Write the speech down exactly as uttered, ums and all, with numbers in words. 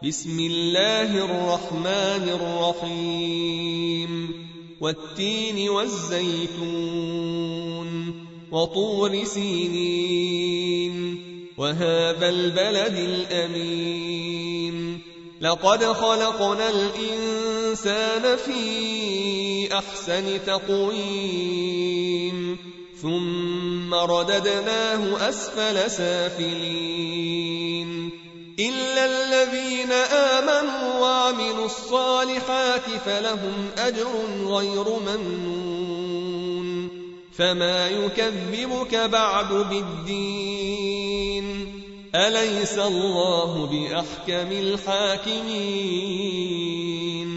بسم الله الرحمن الرحيم والتين والزيتون وطور سينين وهذا البلد الأمين لقد خلقنا الإنسان في أحسن تقويم ثم رددناه أسفل سافلين إلا الذين آمنوا وعملوا الصالحات فلهم أجر غير ممنون فما يكذبك بعد بالدين أليس الله بأحكم الحاكمين